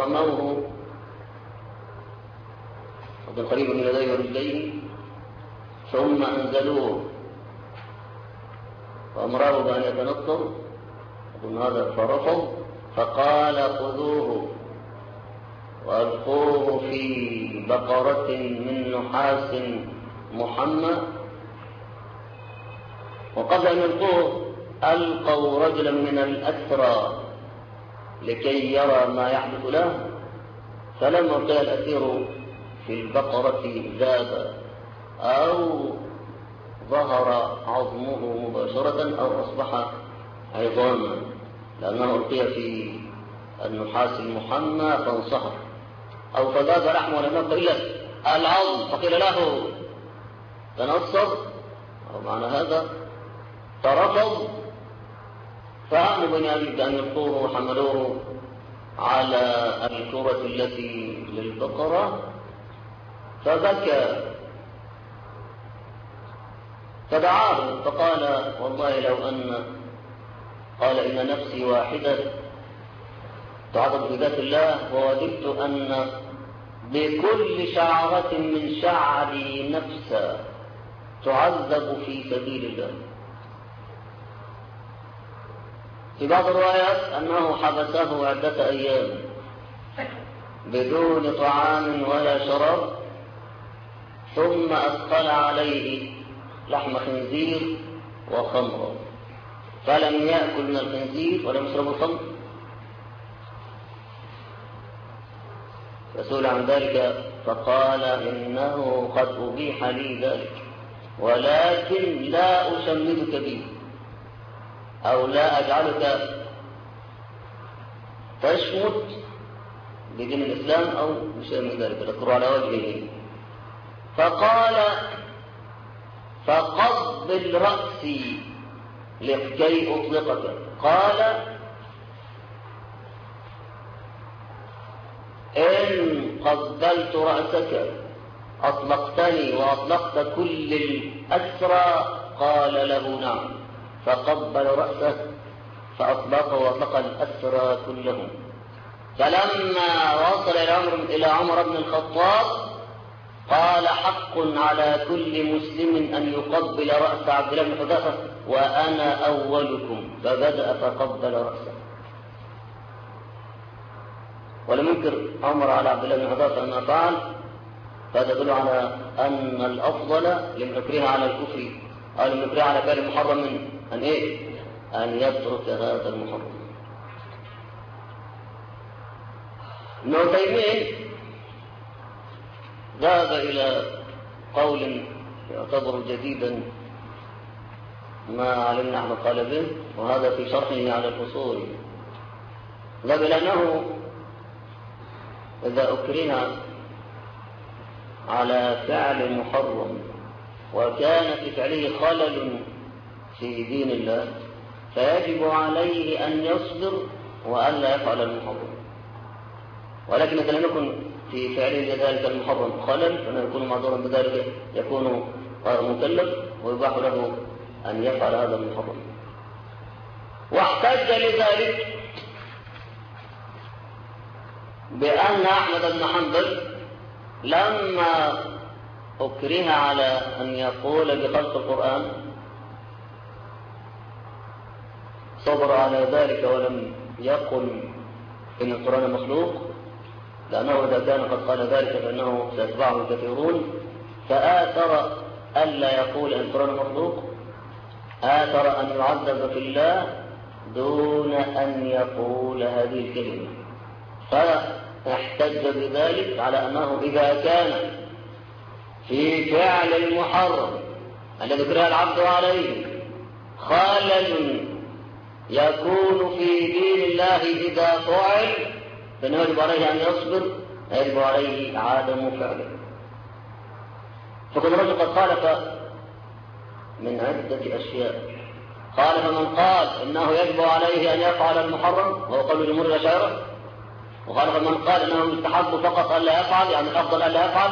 فرموه قريب من يديه ورجليه ثم أنزلوه وأمره بأن يتنطر يقول هذا فرفض، فقال خذوه وألقوه في بقرة من نحاس محمى. وقبل أن يلقوه ألقوا رجلا من الأسرى لكي يرى ما يحدث له، فلما ألقي الأسير في البقرة ذاب أو ظهر عظمه مباشرة أو أصبح عظاما، لأنه ألقي في النحاس المحمى فانصهر، أو فذاب لحمه ولم يبق إلا العظم فقيل له تنصر، أو معنى هذا فرفض. فأموا بني أبي أن يلقوه وحملوه على الكرة التي للبقرة فبكى، فدعاه فقال والله لو أن قال إن نفسي واحدة تعظم بذات الله، ووددت أن بكل شعرة من شعري نفسا تعذب في سبيل الله. في بعض الروايات أنه حبسه عدة أيام بدون طعام ولا شراب، ثم أثقل عليه لحم خنزير وخمر، فلم يأكل من الخنزير ولم يشرب الخمر. فسئل عن ذلك فقال إنه قد أبيح لي ذلك، ولكن لا أشمدك به أو لا أجعلك تشمت بدين الإسلام أو بشيء من ذلك، تذكر على وجهه. فقال فقبل رأسي لكي أطلقك. قال إن قبلت رأسك أطلقتني وأطلقت كل الأسرى؟ قال له نعم. فقبل رأسه فأطلقه وأطلق الأسرى كلهم. فلما وصل إلى عمر بن الخطاب قال حق على كل مسلم أن يقبل رأس عبد الله بن حذافة وأنا أولكم، فبدأ فقبل رأسه. ولم ينكر عمر على عبد الله بن حذافة أنه فعل، فهذا يدل على أن الأفضل لمن يكره على الكفر أو لمن يكره على فعل محرم من أن يترك هذا المحرم. ابن تيمية ذهب إلى قول يعتبر جديدا ما علمنا احنا قال به، وهذا في شرحه على الفصول. ذهب إلى أنه إذا أكره على فعل محرم وكان في فعله خلل في دين الله فيجب عليه أن يصبر وألا يفعل المحرم، ولكن إذا لم يكن في فعله ذلك المحرم خلل فإنه يكون معذورا بذلك، يكون مكلف ويباح له أن يفعل هذا المحرم. واحتج لذلك بأن أحمد بن حنبل لما أكره على أن يقول بخلق القرآن صبر على ذلك ولم يقل إن القرآن مخلوق، لأنه إذا كان قد قال ذلك فإنه سيتبعه الكثيرون، فآثر ألا يقول إن القرآن مخلوق، آثر أن يعذب في الله دون أن يقول هذه الكلمة. فاحتج بذلك على أنه إذا كان في فعل المحرم الذي كره العبد عليه خلل يكون في دين الله إذا فعل فإنه يجب عليه أن يصبر، يجب عليه عدم فعله. فكل رجل قد خالف من عدة أشياء. قال فمن قال إنه يجب عليه أن يفعل المحرم وهو قول جمهور الأشاعرة، وقال فمن قال إنه يستحب فقط ألا يفعل، يعني الأفضل ألا يفعل،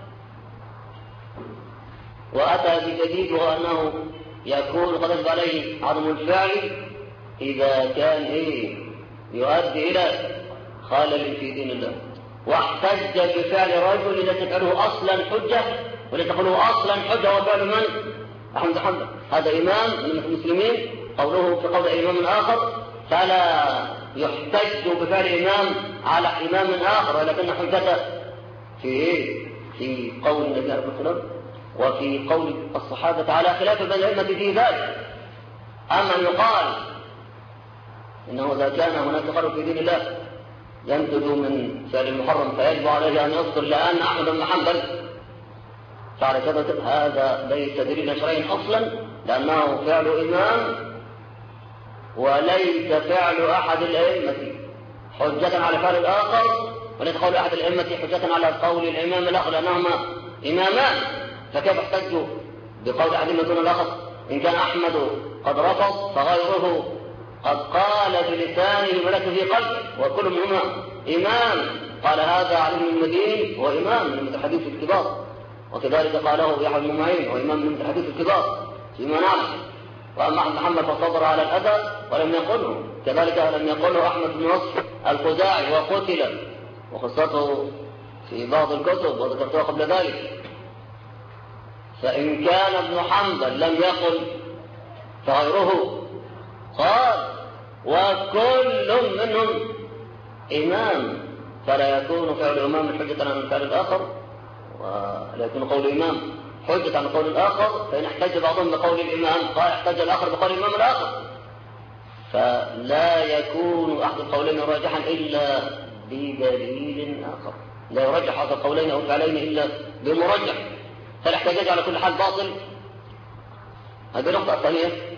وأتى بجديد وهو أنه يكون قد يجب عليه عدم الفعل إذا كان يؤدي إلى خلل في دين الله، واحتج بفعل رجل لا تفعله أصلا حجة ولا تقوله أصلا حجة وفعل من؟ أحمد حنبل. هذا إمام من المسلمين، قوله في قول إمام آخر فلا يحتج بفعل إمام على إمام آخر، ولكن حجته في إيه؟ في قول النبي عليه الصلاة والسلام وفي قول الصحابة على خلاف بين الأئمة في ذلك. أما أن يقال إنه إذا كان هناك خلل في دين الله ينتج من فعل المحرم فيجب عليه أن يصدر لأن أحمد بن حنبل فعل كذا، هذا ليس دليلا شرعيا أصلا، لأنه فعل إمام وليس فعل أحد الأئمة حجة على فعل الآخر، وليس قول أحد الأئمة حجة على قول الإمام الآخر، لأنهما إمامان. فكيف احتجوا بقول أحدهما دون الآخر؟ إن كان أحمد قد رفض فغيره قد قال بلسانه وليس في قلبه، وكل منهما إمام. قال هذا علي بن المديني هو إمام من المتحدث الكبار، وكذلك قاله يحيى بن معين وإمام من المتحدث الكبار فيما نعلم. وأما أحمد محمد فصبر على الأذى ولم يقله، كذلك لم يقله أحمد بن نصر الخزاعي وقتل، وقصته في بعض الكتب وذكرتها قبل ذلك. فإن كان ابن حنبل لم يقل فغيره قال، وكل منهم إمام، فلا يكون فعل الإمام حجة عن فعل الآخر، ولا يكون قول الإمام حجة عن قول الآخر. فإن احتج بعضهم بقول الإمام قال احتج الآخر بقول الإمام الآخر، فلا يكون أحد القولين راجحا إلا بدليل آخر، لا يرجح أحد القولين أو الفعلين إلا بمرجح، فالاحتجاج على كل حال باطل. هذه نقطة ثانية.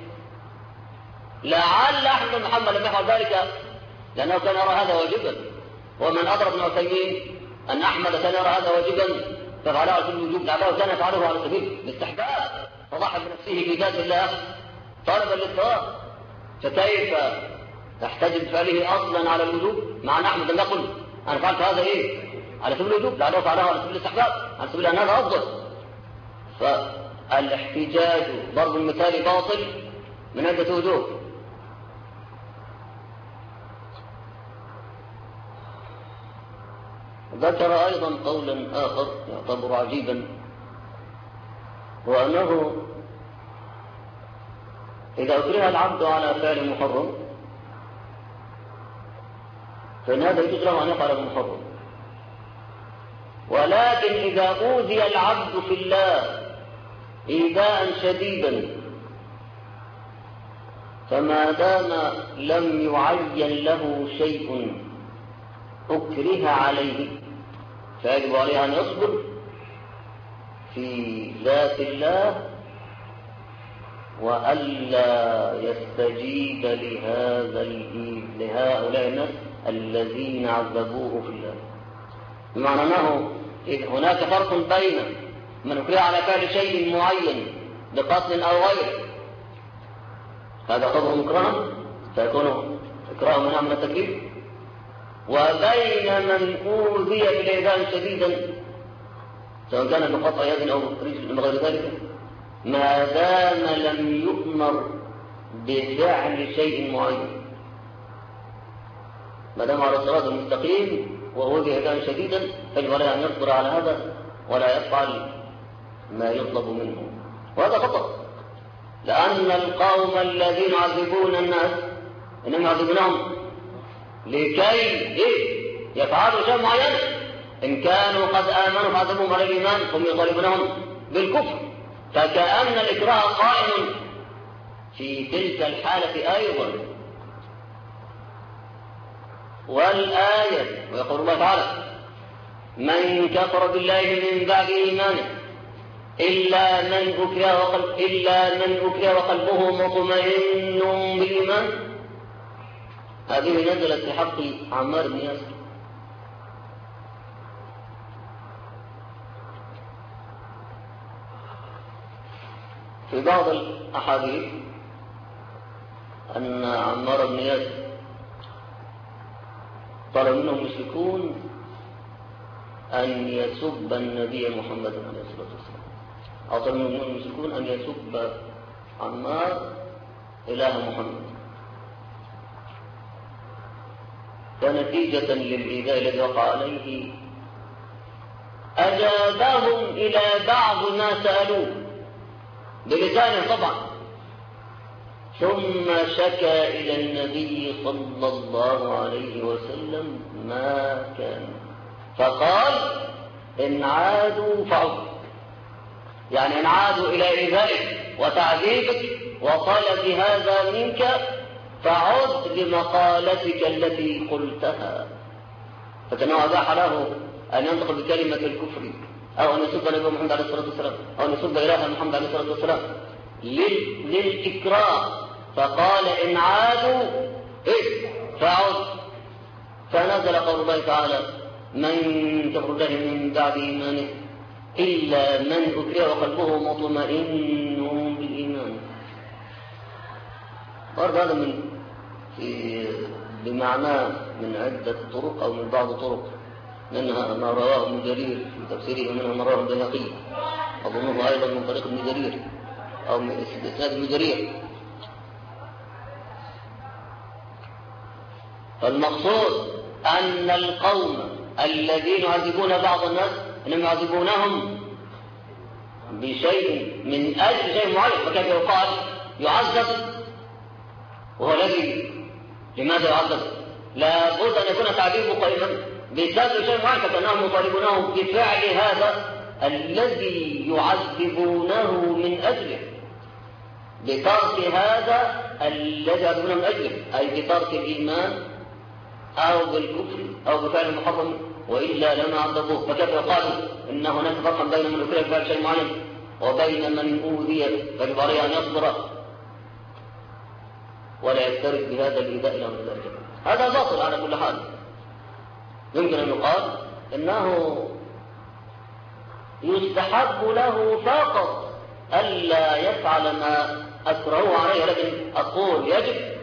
لعل أحمد بن محمد لم يفعل ذلك لأنه كان يرى هذا واجبا، ومن أدرك ابن عثيمين أن أحمد كان يرى هذا واجبا ففعله على سبيل الوجوب، لعله كان يفعله على سبيل الاستحباب، فضحى بنفسه في ذات الله طالبا للثواب. فكيف تحتج بفعله أصلا على الوجوب مع أن أحمد لم يقل أنا فعلت هذا إيه على سبيل الوجوب، لعله فعله على سبيل الاستحباب، على سبيل أن هذا أفضل. فالاحتجاج ضرب المثال باطل من عدة وجوه. ذكر أيضا قولا آخر يعتبر عجيبا، وأنه إذا أكره العبد على فعل محرم فإن هذا يجوز له أن يفعل المحرم، ولكن إذا أوذي العبد في الله إيذاء شديدا فما دام لم يعين له شيء أكره عليه فيجب عليه أن يصبر في ذات الله وألا يستجيب لهؤلاء الناس الذين عذبوه في الله. بمعنى أنه هناك فرق بين من أكره على فعل شيء معين بقتل أو غيره، هذا قدر مكرها فيكون إكراه منع من التكليف، وبين من أوذي بالإيذاء شديدا سواء كان بقطع يد أو رجل غير ذلك ما دام لم يؤمر بفعل شيء معين، ما دام على الصراط المستقيم وأوذي إيذاء شديدا فيجب عليه أن يصبر على هذا ولا يفعل ما يطلب منه. وهذا خطأ، لأن القوم الذين يعذبون الناس إنهم يعذبونهم لكي يفعلوا شيء معين. إن كانوا قد آمنوا فعذبهم على الإيمان هم يطالبونهم بالكفر، فكأن الإكراه قائم في تلك الحالة أيضا. والآية ويقول الله تعالى من كفر بالله من بعد إيمانه إلا من أكره وقلبه مطمئن بالإيمان، هذه نزلت في حق عمار بن ياسر. في بعض الأحاديث أن عمار بن ياسر طلب منهم المشركون أن يسب النبي محمد عليه الصلاة والسلام، أو طلب منهم المشركون أن يسب عمار إله محمد، فنتيجة للإيذاء الذي وقع عليه أجابهم إلى بعض ما سألوه بلسانه طبعا، ثم شكى إلى النبي صلى الله عليه وسلم ما كان، فقال إن عادوا فعدوا، يعني إن عادوا إلى إيذائك وتعذيبك وطلب هذا منك فعد لمقالتك التي قلتها. فكأنه أباح له أن ينطق بكلمة الكفر أو أن يسب نبي محمد عليه الصلاة والسلام أو أن يسب إله محمد عليه الصلاة والسلام للإكراه، فقال إن عادوا فعد. فنزل قول الله تعالى من كفر بالله من بعد إيمانه إلا من أكره وقلبه مطمئن بالإيمان. برضه هذا من بمعناه من عدة طرق أو من بعض طرق، منها ما رواه ابن جرير في تفسيره ومنها ما رواه البيهقي أظنه أيضا من طريق ابن جرير أو من إسناد ابن جرير. فالمقصود أن القوم الذين يعذبون بعض الناس إنهم يعذبونهم بشيء من أجل شيء معين، وكيف يقال يعذب وهو الذي لماذا يعذب؟ لا بد أن يكون تعذيبه قائما بسبب شيء معين، فكأنهم يطالبونه بفعل هذا الذي يعذبونه من أجله، بترك هذا الذي يعذبونه من أجله، أي بترك الإيمان أو بالكفر أو بفعل المحرم، وإلا لما عذبوه. فكيف يقال إن هناك فرقا بين من أكره بفعل شيء معين وبين من أوذي فيجب عليه أن يصبر ولا يفترق بهذا الإيذاء إلى مثل ذلك؟ هذا باطل على كل حال. يمكن أن يقال إنه يستحب له فقط ألا يفعل ما أكرهه عليه، لكن أقول يجب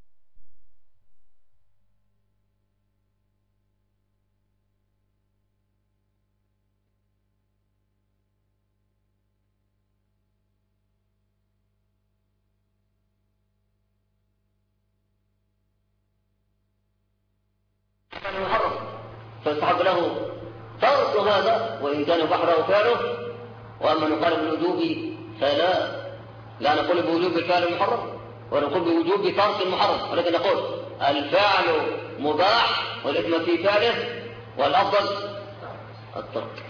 المحرم، فيستحب له ترك هذا وإن كان بحره فعله. وأما نقال بالوجوب فلا، لا نقول بوجوب الفعل المحرم ونقول بوجوب ترك المحرم، ولكن نقول الفعل مباح والإثم في فعله والأفضل الترك.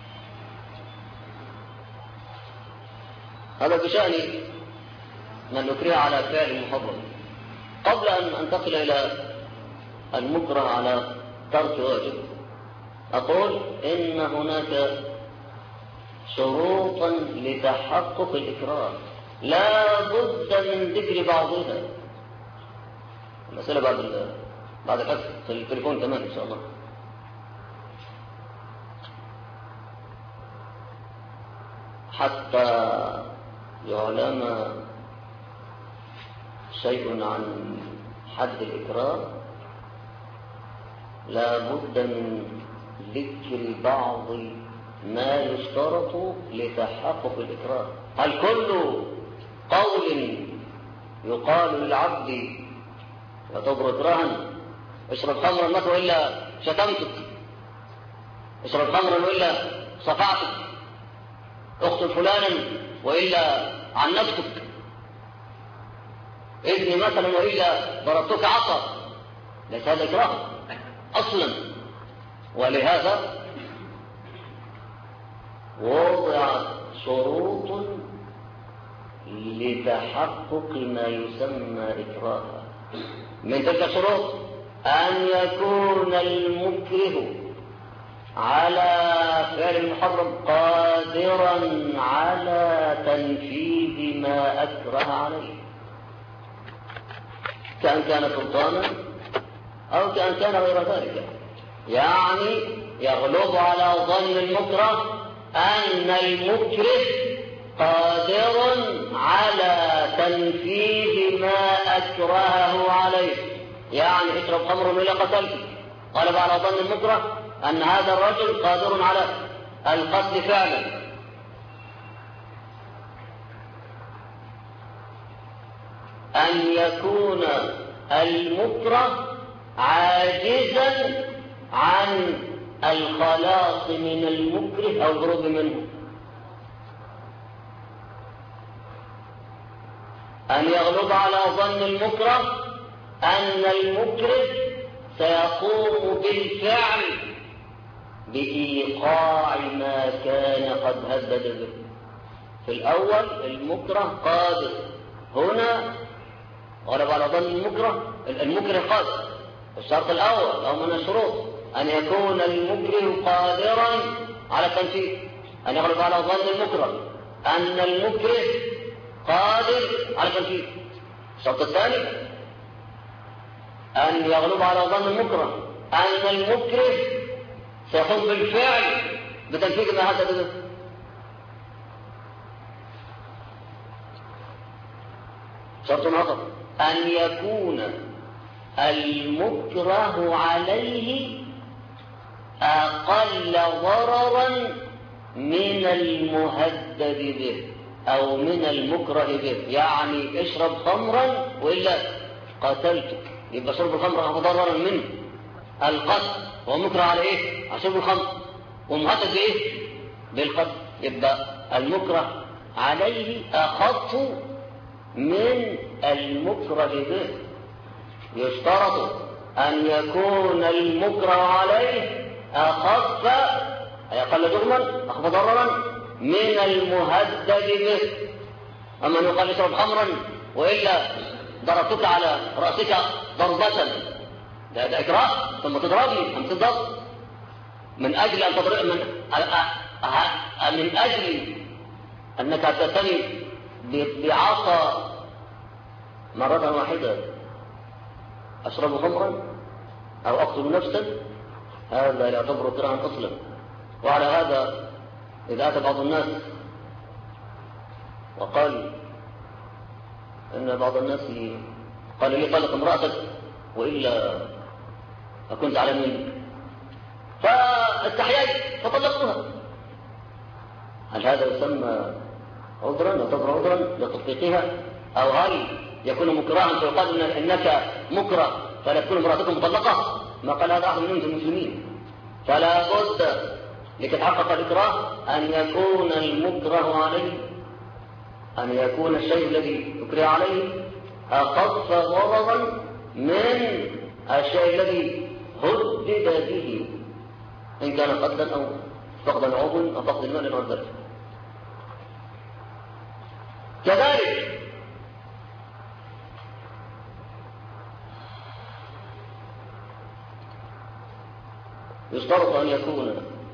هذا بشأن من أكره على فعل المحرم. قبل أن أنتقل إلى المكره على ترك واجب، أقول إن هناك شروطا لتحقق الإكراه لا بد من ذكر بعضها. المسألة بعد الحفظ في التليفون كمان إن شاء الله. حتى يعلم شيء عن حد الإكراه لا بد من ذكر بعض ما يشترط لتحقق الإكراه. هل كل قول يقال للعبد يعتبر إكراها؟ اشرب خمرا مثلا وإلا شتمتك، اشرب خمرا وإلا صفعتك، اقتل فلانا وإلا عنفتك، اذني مثلا وإلا ضربتك عصا، ليس هذا إكراه أصلا. ولهذا وضعت شروط لتحقق ما يسمى إكراها. من تلك الشروط أن يكون المكره على فعل المحرم قادرا على تنفيذ ما أكره عليه، كأن كان سلطانا أو كأن كان غير ذلك. يعني يغلب على ظن المكره أن المكره قادر على تنفيذ ما أكرهه عليه. يعني اشرب خمر ولا قتلت، غلب على ظن المكره أن هذا الرجل قادر على القتل فعلا. أن يكون المكره عاجزا عن الخلاص من المكره أو الهروب منه. أن يغلب على ظن المكره أن المكره سيقوم بالفعل بإيقاع ما كان قد هدد به. في الأول المكره قادر، هنا غلب على ظن المكره قادر. الشرط الأول أو من الشروط أن يكون المكره قادرا على التنفيذ، أن يغلب على ظن المكره أن المكره قادر على التنفيذ. الشرط الثاني أن يغلب على ظن المكره أن المكره سيقوم بالفعل بتنفيذ ما هدد به. شرط آخر أن يكون المكره عليه أقل ضررا من المهدد به أو من المكره به. يعني اشرب خمرا وإلا قتلتك، يبقى شرب الخمر أقل ضررا منه. القتل هو مكره على إيه؟ على شرب الخمر، ومهدد بإيه؟ بالقتل. يبقى المكره عليه أخف من المكره به. يشترط أن يكون المكره عليه أخف أي أقل جرما أخف ضررا من المهدد به. أما أن يقال اشرب خمرا وإلا ضربتك على رأسك ضربة، ده إكراه، ثم تضربني أم تضرب من أجل أن تضرب من أجل أنك تتني بعصا مرة واحدة أشرب خمرا أو أقتل نفسا، هذا يعتبر اكراها أصلا. وعلى هذا إذا أتى بعض الناس وقال إن بعض الناس قال لي طلق امرأتك وإلا أكنت على منك، فاستحييت فطلقتها، هل هذا يسمى عذرا؟ يعتبر عذرا لتطبيقها؟ أو هل يكون مكرها فيقال إنك مكره فلا تكون امرأتكم مطلقة؟ ما قال هذا أحد من المسلمين. فلا بد لتتحقق الإكراه أن يكون المكره عليه، أن يكون الشيء الذي يكره عليه أخف ضررا من الشيء الذي هدد به، إن كان قتلا أو فقد عضو أو فقد المال أو ذلك. كذلك يشترط أن يكون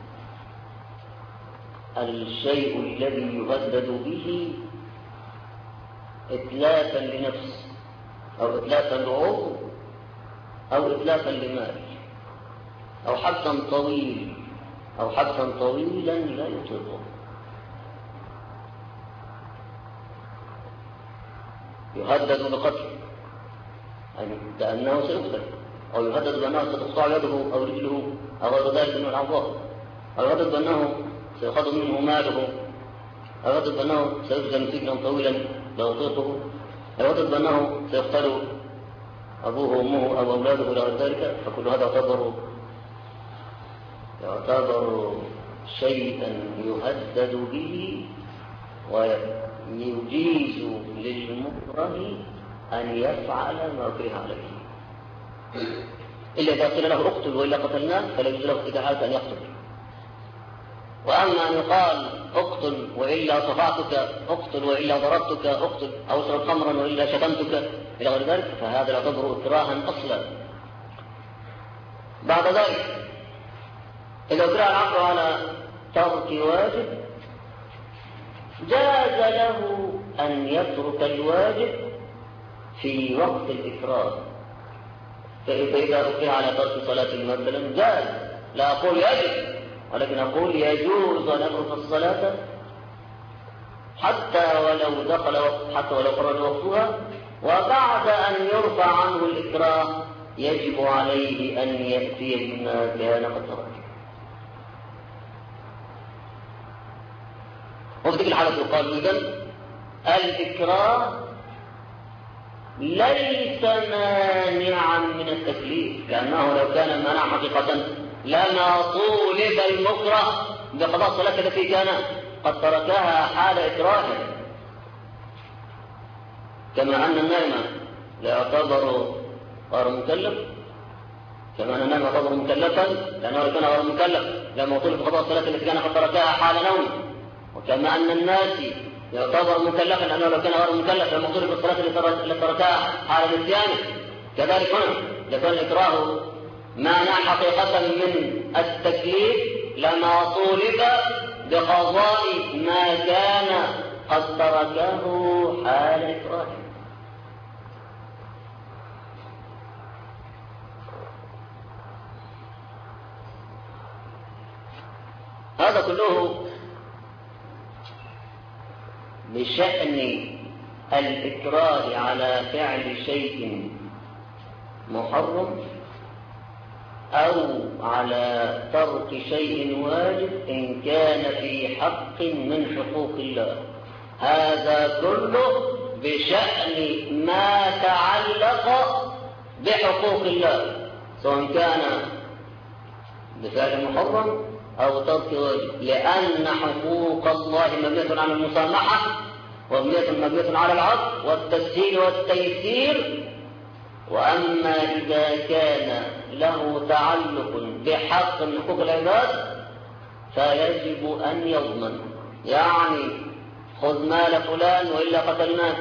الشيء الذي يهدد به إتلافا لنفس أو إتلافا لعضو أو إتلافا لمال أو حبسا طويل أو حبسا طويلا لا يطلقه. يهدد بقتل يعني كأنه سيقتل، أو يهدد بأنه ستقطع يده أو رجله أو غير ذلك من الأعضاء، أو يهدد بأنه سيأخذ منه ماله، أو يهدد بأنه سيسجن سجنا طويلا لا يطيقه، أو يهدد بأنه سيقتل أبوه وأمه أو أولاده إلى غير ذلك. فكل هذا يعتبر شيئا يهدد به ويجيز للمكره أن يفعل ما كره عليه، إلا إذا قيل له اقتل وإلا قتلناه فلا يجوز له في حالة أن يقتل. وأما أن يقال اقتل وإلا صفعتك، اقتل وإلا ضربتك، اقتل أو اشرب خمرا وإلا شتمتك إلى غير ذلك، فهذا يعتبر إكراها أصلا. بعد ذلك إذا أكره العبد على ترك واجب جاز له أن يترك الواجب في وقت الإكراه. فإذا أكره على ترك صلاة مثلا جاز، لا أقول يجب ولكن أقول يجوز أن يترك الصلاة حتى ولو خرج وقتها، وبعد أن يرفع عنه الإكراه يجب عليه أن يأتي بما كان قد ترك. وفي تلك الحالة يقال إذن الإكراه ليس مانعا من التكليف، لأنه لو كان مانع حقيقة لما طولب المكره بقضاء الصلاة التي كان قد تركها حال إكراهه، كما أن النائم لا يعتبر غير مكلف، كما أن النائم يعتبر مكلفا لأنه لو كان غير مكلف لما طولب بقضاء الصلاة التي كان قد تركها حال نوم، وكما أن الناس يعتبر مكلفا لأنه لو كان غير مكلف لما طولب الصلاة التي تركها حال النسيان. كذلك هنا يكون الإكراه معنى حقيقة من التكليف لما طولب بقضاء ما كان قد تركه حال إكراهه. هذا كله بشأن الإكراه على فعل شيء محرم أو على ترك شيء واجب إن كان في حق من حقوق الله. هذا كله بشأن ما تعلق بحقوق الله، سواء كان بفعل محرم أو ترك واجب، لأن حقوق الله مبنية على المسامحة ومبنية على العفو والتسهيل والتيسير. وأما إذا كان له تعلق بحق من حقوق العباد فيجب أن يضمن، يعني خذ مال فلان وإلا قتلناك،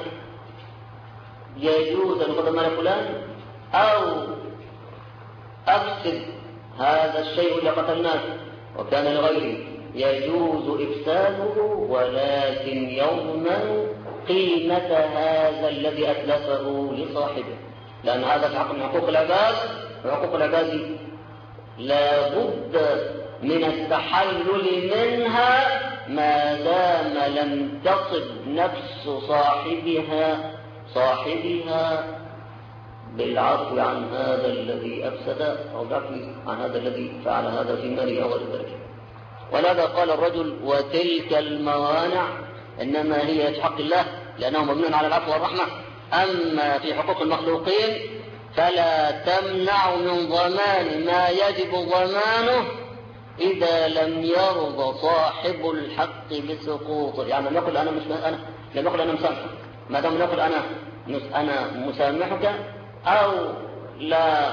يجوز أن أخذ مال فلان، أو أفسد هذا الشيء وإلا قتلناك وكان لغيره، يجوز إفساده ولكن يضمن قيمة هذا الذي أتلفه لصاحبه، لأن هذا في حق من حقوق العباد، وحقوق العباد لا بد من التحلل منها ما دام لم تصب نفس صاحبها بالعفو عن هذا الذي أفسد أو بالعفو عن هذا الذي فعل هذا في ماله أو غير ذلك. ولهذا قال الرجل: وتلك الموانع إنما هي في حق الله لأنه مبني على العفو والرحمة، أما في حقوق المخلوقين فلا تمنع من ضمان ما يجب ضمانه إذا لم يرضى صاحب الحق بسقوطه. يعني لم يقل أنا مسامحك، ما دام يقول أنا مسامحك أو لا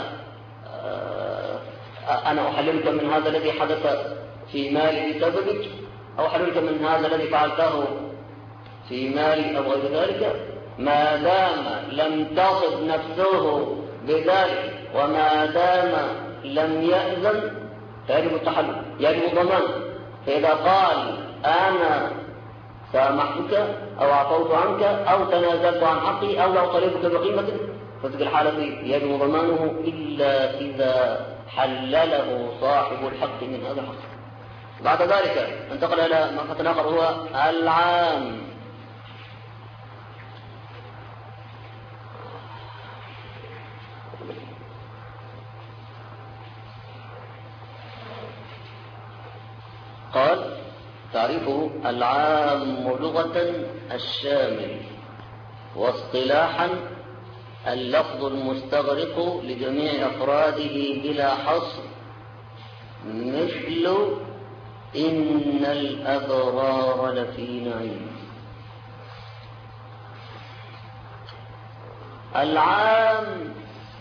أنا أحللك من هذا الذي حدث في مالي بسببك، أو أحللك من هذا الذي فعلته في مالي أو غير ذلك، ما دام لم تصب نفسه بذلك وما دام لم يأذن فيجب التحلل، يجب الضمان. فإذا قال أنا سامحتك أو عفوت عنك أو تنازلت عن حقي أو لا أطالبك بقيمتك، فتلك الحالة يجب ضمانه إلا إذا حلله صاحب الحق من هذا الحق. بعد ذلك انتقل إلى مبحث آخر هو العام. قال: تعريفه: العام لغة الشامل، واصطلاحا اللفظ المستغرق لجميع أفراده بلا حصر، مثل إن الأبرار لفي نعيم. العام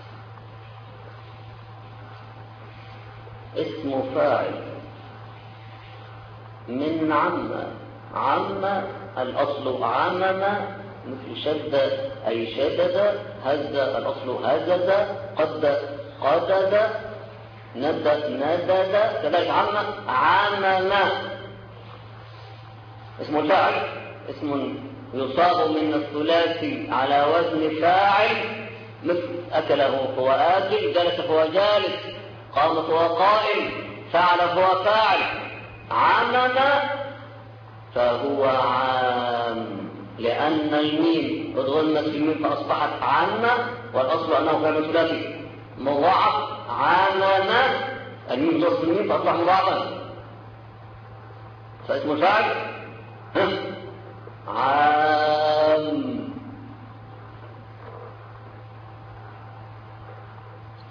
اسم فاعل من عم الأصل عمم، مثل شد أي شدد، هز الأصل هزز، قدد، ندد، كذلك عمم. اسم الفاعل اسم يصاب من الثلاثي على وزن فاعل، مثل أكله فهو آكل، جلس فهو جالس، قام فهو قائم، فعل فهو فاعل. عمم فهو عام لأن الميم اتغنت في الميم فأصبحت عامة، والأصل أنه كان ثلاثي مضاعف. عمم الميم تصل الميم فأصبح مضاعفا، فاسم الفاعل عام.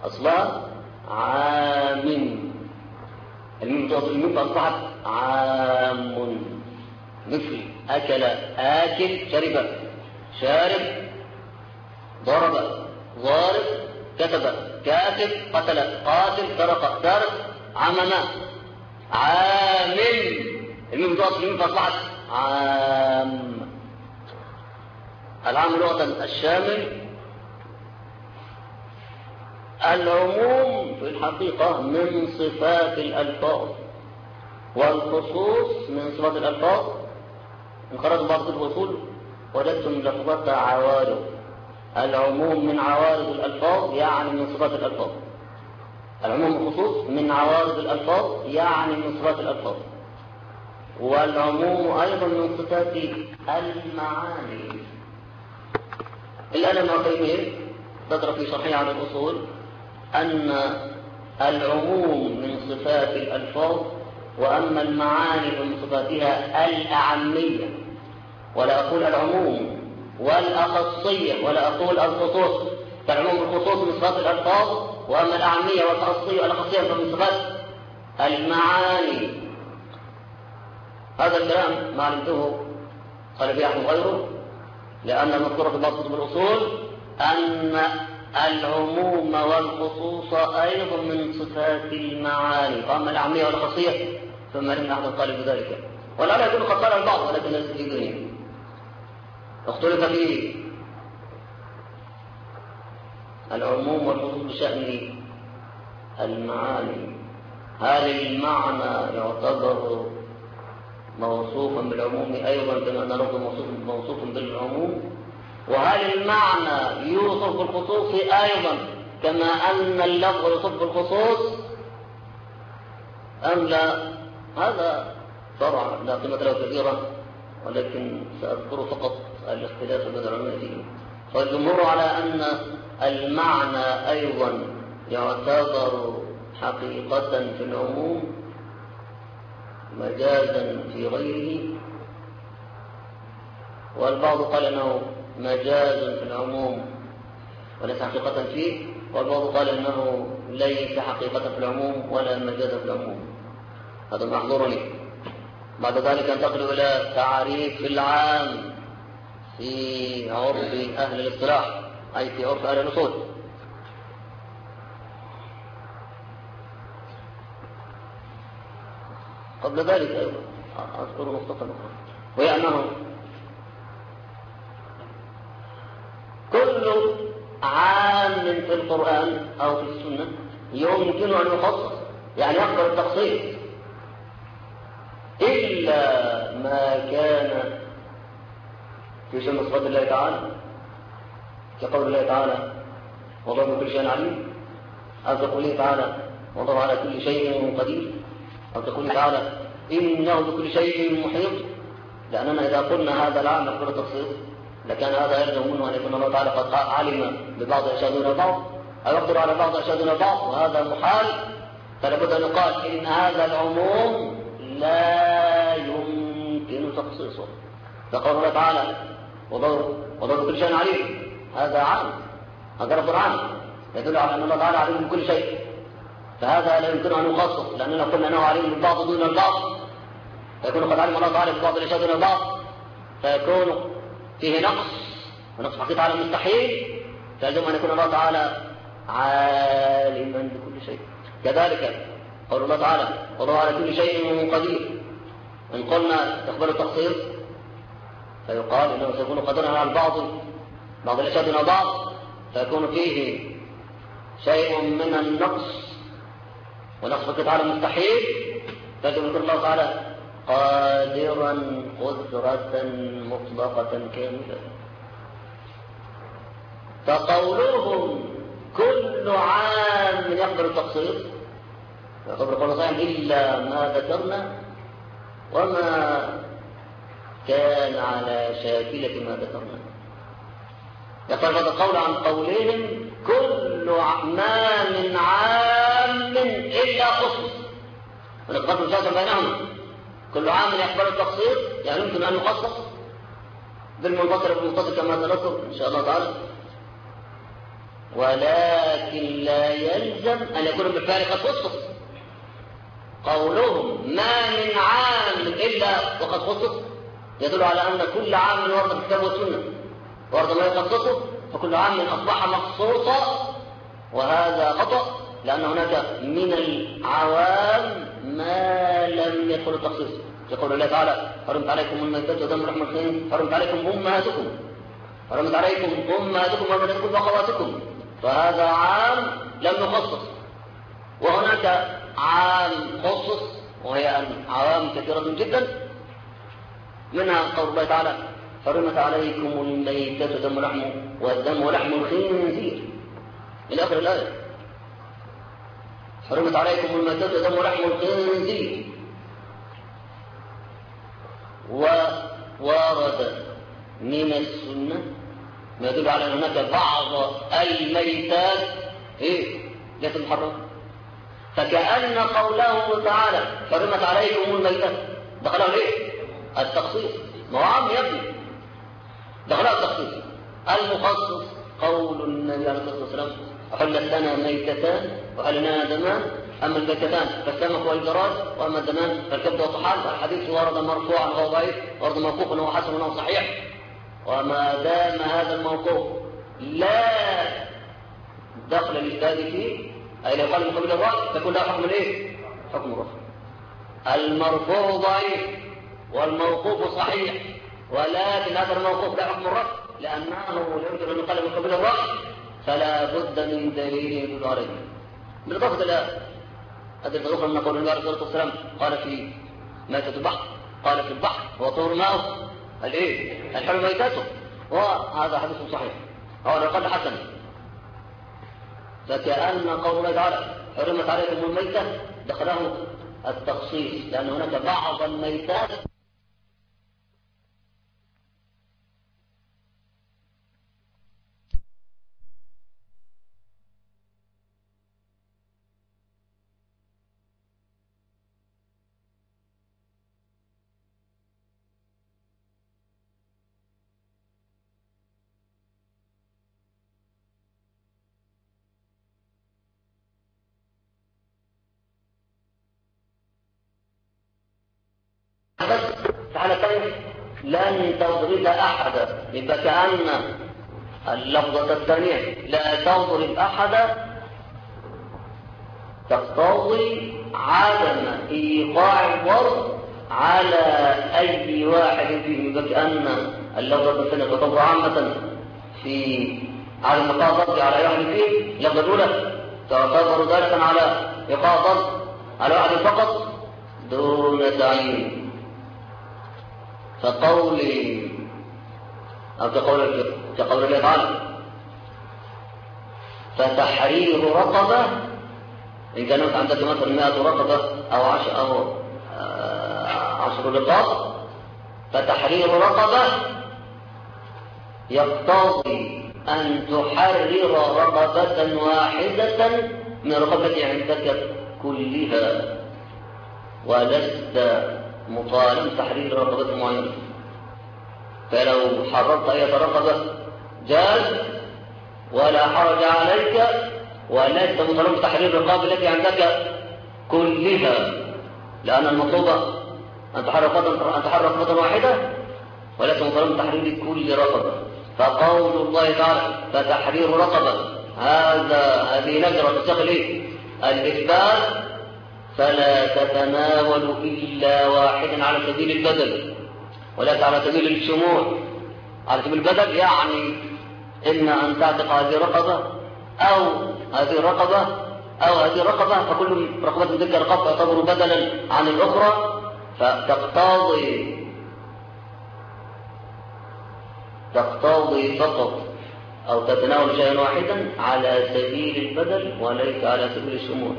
أصلها عام، الميم فأصبحت عام، مثل أكل آكل، شرب شارب، ضرب ضارب، كتب كاتب، قتل قاتل، سرق سارق، عمم عامل، الميم فأصبحت عام. العام لغة الشامل، العموم في الحقيقة من صفات الألفاظ، والخصوص من صفات الألفاظ. إن قرأت بعض كتب الأصول وجدتم لفظة عوارض، العموم من عوارض الألفاظ يعني من صفات الألفاظ، العموم والخصوص من عوارض الألفاظ يعني من صفات الألفاظ، والعموم أيضا من صفات المعاني. الآن ابن تيمية ذكر في شرحه عن الأصول أن العموم من صفات الألفاظ، وأما المعاني من صفاتها الأعمية، ولا أقول العموم والأخصية ولا أقول الخصوص، فالعموم والخصوص من صفات الألفاظ، وأما الأعمية والأخصية والأخصية فمن صفات المعاني. هذا الكلام ما علمته قال به أحد غيره، لأن المذكورة في بعض كتب الأصول أن العموم والخصوص أيضا من صفات المعاني، وأما الأعمية والخصية فما لم أحد قال بذلك، ولا يكون قد قال البعض ولكن ليس في دينه. اختلف في العموم والخصوص بشأن المعاني، هل المعنى يعتبر موصوفا بالعموم أيضا كما أن لفظ موصوف بالعموم، وهل المعنى يوصف بالخصوص أيضا كما أن اللفظ يوصف بالخصوص أم لا؟ هذا فرع لا قيمة له كثيرا، ولكن سأذكر فقط الاختلاف بين العلماء فيه. فالجمهور على أن المعنى أيضا يعتبر حقيقة في العموم مجازا في غيره، والبعض قال أنه مجاز في العموم وليس حقيقة فيه، والبعض قال أنه ليس حقيقة في العموم ولا مجاز في العموم. هذا محظورني. بعد ذلك انتقل إلى تعريف العام في عرف أهل الاصطلاح، أي في عرف أهل الأصول. قبل ذلك أيضا أذكر نقطة أخرى، وهي أنه كل عام في القرآن أو في السنة يمكن أن يخصص، يعني يقبل التخصيص، إلا ما كان في شأن صفات الله تعالى، كقول الله تعالى والله بكل شيء عليم، أو كقوله تعالى والله على كل شيء قدير، أو كقوله تعالى إنه بكل شيء محيط. لأننا إذا قلنا هذا العام يقبل التخصيص لكان هذا يلزم منه أن يكون الله تعالى قد علم ببعض أشياء دون بعض، أو يقدر على بعض أشياء دون بعض، وهذا محال. فلابد أن يقال إن هذا العموم لا يمكن تخصيصه. فقال الله تعالى والله بكل شيء عليم، هذا عام، هذا لفظ عام يدل على أن الله تعالى عليم بكل شيء، فهذا لا يمكن أن يخصص، لأننا قلنا أنه عليم بالبعض دون البعض، فيكون قد علم الله تعالى ببعض الأشياء دون البعض، فيكون فيه نقص، ونقص حقيقة على المستحيل، فيلزم أن يكون الله تعالى عالما بكل شيء. كذلك قول الله تعالى والله على كل شيء قدير، إن قلنا تقبل التخصيص فيقال إنه سيكون قدرا على بعض الأشياء دون بعض، فيكون فيه شيء من النقص ونقص حقيقة على المستحيل، فيلزم أن يكون الله تعالى قادرا قدرة مطلقة كاملة. فقولهم كل عام يقبل التخصيص يعتبر قول صحيح إلا ما ذكرنا وما كان على شاكلة ما ذكرنا. يقول هذا القول عن قولهم كل ما من عام إلا خصوص، ونقبل الجاسم بينهما. كل عام يقبل التخصيص يعني يمكن أن يخصص بالمنفصل والمتصل كما سنذكر إن شاء الله تعالى. ولكن لا يلزم أن يكون بالفعل قد خصص. قولهم ما من عام إلا وقد خصص يدل على أن كل عام ورد الكتاب والسنة ورد ما يخصصه، فكل عام أصبح مخصوصا، وهذا خطأ، لأن هناك من العوام ما لم يدخل التخصيص. يقول الله تعالى حرمت عليكم الميتات ودم لحم الخنزير، حرمت عليكم أمهاتكم، حرمت عليكم أمهاتكم وبناتكم وأخواتكم، فهذا عام لم يخصص. وهناك عام خصص، وهي عوام كثيرة جدا، منها قول الله تعالى حرمت عليكم الميتات والدم ولحم الخنزير إلى آخر الآية. حرمت عليكم الميتات والدم ولحم الخنزير. وورد من السنة ما يدل على أن هناك بعض الميتات ليست محرمة، فكأن قوله تعالى حرمت عليكم الميتات دخله التخصيص، ما هو عام يا ابني، دخله التخصيص. المخصص قول النبي عليه الصلاة والسلام أحلت لنا ميتتان وأحلنا دمان، أما الميتتان فالسمك والجراد، وأما الدمان فالكبد والطحال. الحديث ورد مرفوعا وهو ضعيف، ورد موقوفا وهو حسن وهو صحيح. وما دام هذا الموقوف لا دخل للإجتهاد فيه، أي لو قال من قبل الرأي فيكون له حكم حكم الرفع. المرفوع ضعيف والموقوف صحيح، ولكن هذا الموقوف لا حكم الرفع، لأنه لا يمكن أن يقال من قبل الرأي، فلا بد من دليل يدل عليه. بالإضافة إلى أدلة أخرى من قول النبي عليه الصلاة والسلام قال في ميتة البحر، قال في البحر وطهور ماؤه الحل ميتاته، وهذا حديث صحيح أو على الأقل حسن. فكأن قول الله تعالى حرمت عليكم الميتة دخله التخصيص، لأن هناك بعض الميتات حالتين لن تضرب أحدا، يبقى كأن اللفظة الثانية لا تضرب أحدا تقتضي عدم إيقاع الضرب على أي واحد فيهم، يبقى كأن اللفظة الثانية تقتضي عامة في على إيقاع الضرب على واحد فيه، اللفظة الأولى تعتبر ذلك على إيقاع الضرب على واحد فقط دون تعيين. فقولي أو كقول الله تعالى فتحرير رقبة، إن كانت عندك مثلا 100 رقبة أو 10 رقاب، فتحرير رقبة يقتضي أن تحرر رقبة واحدة من رقبة عندك كلها، ولست مطالب تحرير رقبة معينة. فلو حررت أي رقبة جاز ولا حرج عليك، ولست مطالب تحرير الرقابة التي عندك كلها، لأن المطلوب أن تحرر رقبة واحدة، ولست مطالب تحرير كل رقبة. فقول الله تعالى فتحرير رقبة هذه نجرة تستغل الإثبات، فلا تتناول إلا واحدا على سبيل البدل وليس على سبيل الشمول. على سبيل البدل يعني إما أن تعتق هذه الرقبة أو هذه الرقبة أو هذه الرقبة، فكل رقبة من تلك الرقبة تعتبر بدلا عن الأخرى، فتقتضي فقط أو تتناول شيئا واحدا على سبيل البدل وليس على سبيل الشمول.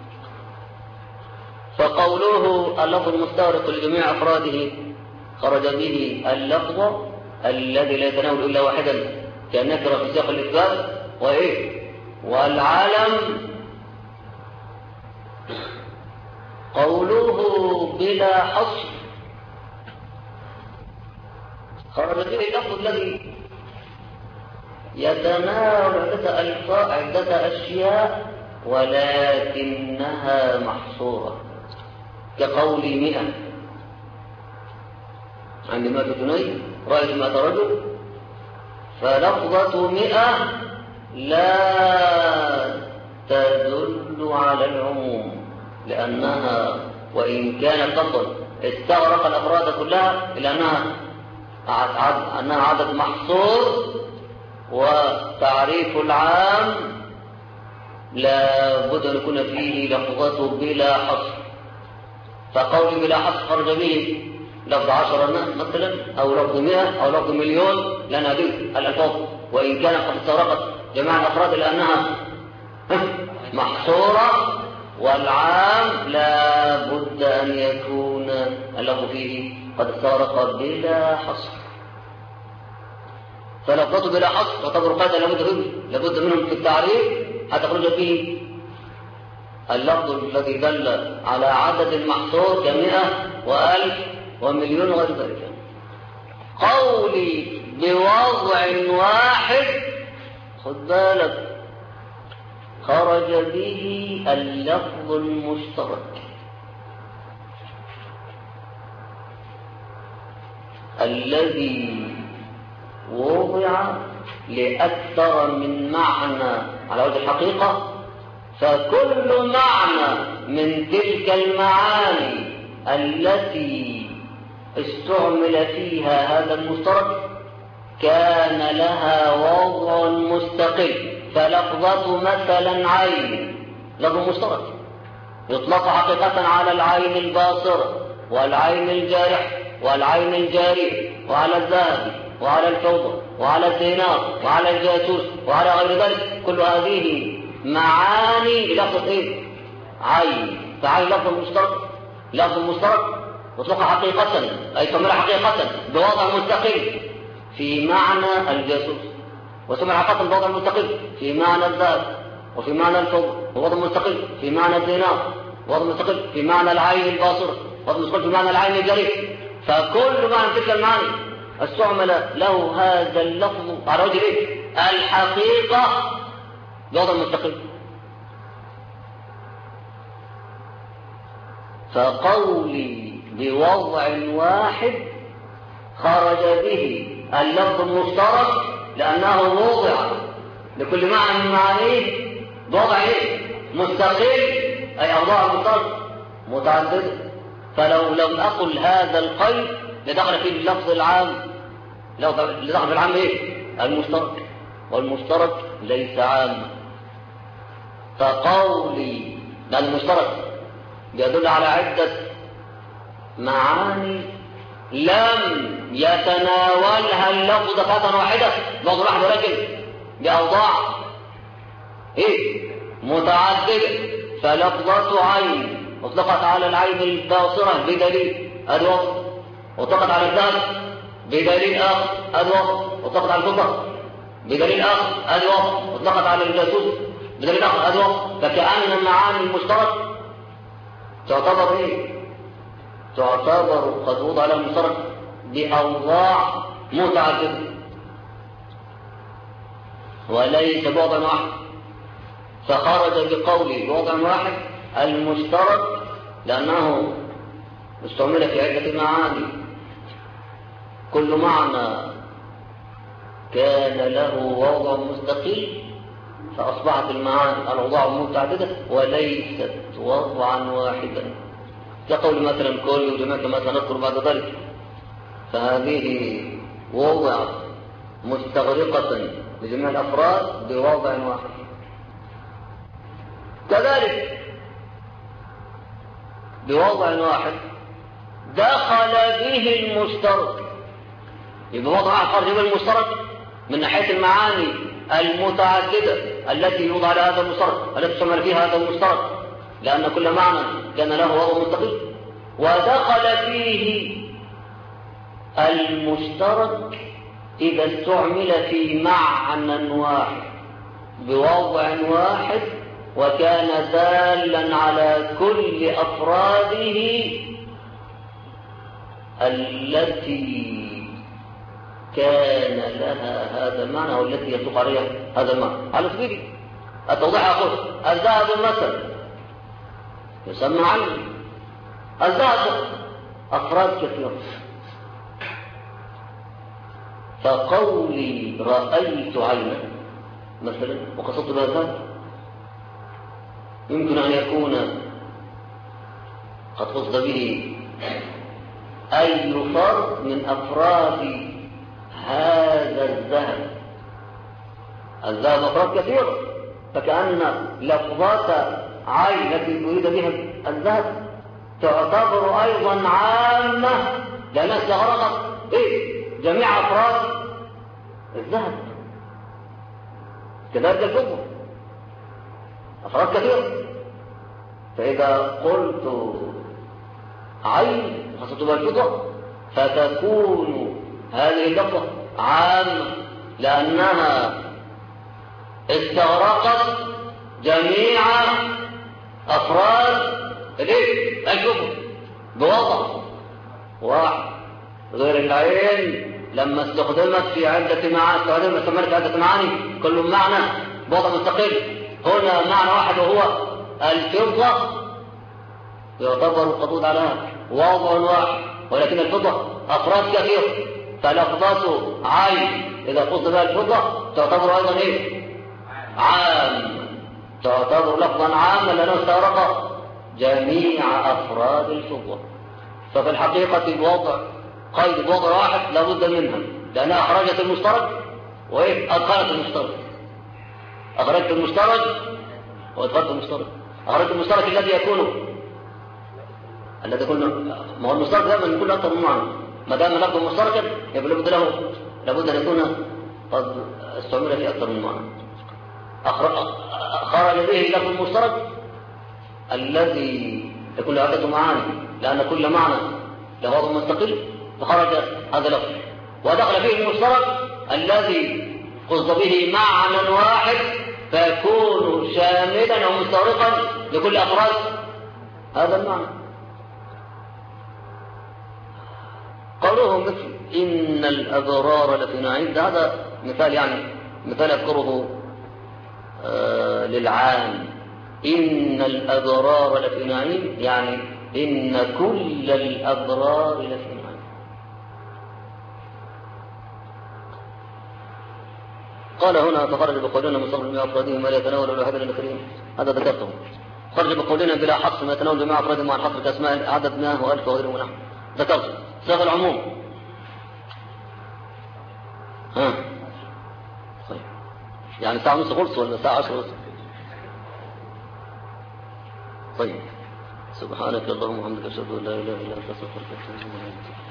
فقوله اللفظ المستغرق لجميع أفراده خرج به اللفظ الذي لا يتناول إلا واحدا كالنكرة في سياق الإثبات والعالم. قوله بلا حصر خرج به اللفظ الذي يتناول عدة أشياء ولكنها محصورة، كقول 100 عند 100 جنيه رأيت 100 رجل، فلفظة 100 لا تدل على العموم، لأنها وإن كانت تفضل استغرق الأفراد كلها إلا أنها عدد محصور، وتعريف العام لا بد أن يكون فيه لفظته بلا حصر. فقول بلا حصر خرج به لفظ 10 مثلا، أو لفظ 100 أو لفظ 1,000,000، لأن هذه الألفاظ وإن كانت قد استغرقت جميع الأفراد لأنها محصورة، والعام لا بد أن يكون اللفظ فيه قد استغرق بلا حصر. فلفظته بلا حصر تعتبر قاعدة لابد منهم في التعريف حتى يخرج فيه اللفظ الذي دل على عدد محصور ك100 و1000 و1,000,000 وغير ذلك. قولي بوضع واحد، خد بالك، خرج به اللفظ المشترك الذي وضع لأكثر من معنى على وجه الحقيقة، فكل معنى من تلك المعاني التي استعمل فيها هذا المشترك كان لها وضع مستقل. فلفظة مثلا عين لفظ مشترك يطلق حقيقة على العين الباصرة والعين الجارح والعين الجارية وعلى الذهب وعلى الفضة وعلى الدينار وعلى الجاسوس وعلى غير ذلك. كل هذه معاني لفظ ايه؟ عين. فعين لفظ مشترك يطلق حقيقة أي تعمل حقيقة بوضع مستقل في معنى الجاسوس، وسمع حقيقة بوضع مستقل في معنى الذهب وفي معنى الفضة، ووضع مستقل في معنى الدينار، ووضع مستقل في معنى العين الباصرة، ووضع مستقل في معنى العين الجارية. فكل معنى تلك المعاني استعمل له هذا اللفظ على وجه الحقيقة بوضع مستقل. فقولي بوضع واحد خرج به اللفظ المشترك لأنه وضع لكل معنى من معانيه بوضع مستقل، أي أوضاع مشترك متعددة. فلو لم أقل هذا القيد لدخل فيه اللفظ العام، لدخل في العام المشترك، والمشترك ليس عاما. فقولي لأن المشترك يدل على عدة معاني لم يتناولها اللفظ دفعة واحدة، لفظ واحد ولكن بأوضاع متعددة. فلفظة عين اطلقت على العين الباصرة بدليل أدوار، واطلقت على الذهب بدليل آخر أدوار، واطلقت على الفضة بدليل آخر أدوار، واطلقت على الجاسوس بدليل آخر أدوار. فكأن المعاني المشترك تعتبر تعتبر قد وضع لها المشترك بأوضاع متعددة وليس بوضع واحد. فخرج بقوله بوضع واحد المشترك لأنه استعمل في عدة معاني، كل معنى كان له وضع مستقل، فأصبحت المعاني الأوضاع متعددة وليست وضعا واحدا. كقول مثلا كل وجماعة كما سنذكر بعد ذلك، فهذه وضع مستغرقة لجميع الأفراد بوضع واحد. كذلك بوضع واحد دخل به المشترك، يبقى وضع واحد خرج به المشترك من ناحية المعاني المتعددة التي يوضع على هذا المشترك، التي تشمل فيها هذا المشترك، لأن كل معنى كان له وضع مستقل. ودخل فيه المشترك إذا استعمل في معنى واحد بوضع واحد وكان دالا على كل أفراده التي كان لها هذا المعنى أو التي يطلق عليها هذا المعنى. على سبيل التوضيح أقول الذهب مثلا يسمى علم. الذهب أفراد كثيرة، فقولي رأيت عينا مثلا وقصدت بها الذهب يمكن أن يكون قد قصد به أي فرد من أفراد هذا الذهب. الذهب أفراد كثيرة، فكأن لفظات عين التي أريد بها الذهب تعتبر أيضا عامة لأنها استغرقت جميع أفراد الذهب. كذلك الفضة أفراد كثيرة، فإذا قلت عين خاصة بالفضة فتكون هذه اللفظة عامة لأنها استغرقت جميع أفراد الفضة بوضع واحد. غير العين لما استخدمت في عدة معاني كل معنى بوضع مستقل. هنا معنى واحد وهو الفضة يعتبر القطود على وضع واحد، ولكن الفضة أفراد كثير، فلفظات عين إذا قصد بها الفضة تعتبر أيضا عام، تعتبر لفظا عاما لأنه استغرق جميع أفراد الفضة. ففي الحقيقة الوضع قيد بوضع واحد لابد منها لأنها أخرجت المشترك أدخلت المشترك. أخرجت المشترك وأدخلت المشترك. أخرجت المشترك الذي يكون ما هو المشترك دائما يكون أكثر من معنى. ما دام لفظ مشتركا يبقى لابد أن يكون قد استعمل في أكثر من معنى. خرج به لفظ المشترك الذي يكون له عدة معاني لأن كل معنى له وضع مستقل، فخرج هذا اللفظ. ودخل فيه المشترك الذي قصد به معنى واحد فيكون شاملا ومستغرقا لكل أفراد هذا المعنى. قوله مثل إن الأبرار لفي نعيم، هذا مثال مثال أذكره للعام. إن الأبرار لفي نعيم يعني إن كل الأبرار لفي نعيم. قال هنا فخرج بقولنا مصر بما أفرادهم ما لا يتناول الواحد الكريم، هذا ذكرته. خرج بقولنا بلا حصر ما يتناول بما أفرادهم مع الحصر كاسماء عدد 100 وألف وغيره ونحو ذكرته. صيغ العموم طيب يعني ساعة ونص خلص ولا ساعة 10 ونص؟ طيب سبحانك اللهم وبحمدك أشهد أن لا إله إلا أنت أستغفرك وأتوب إليك.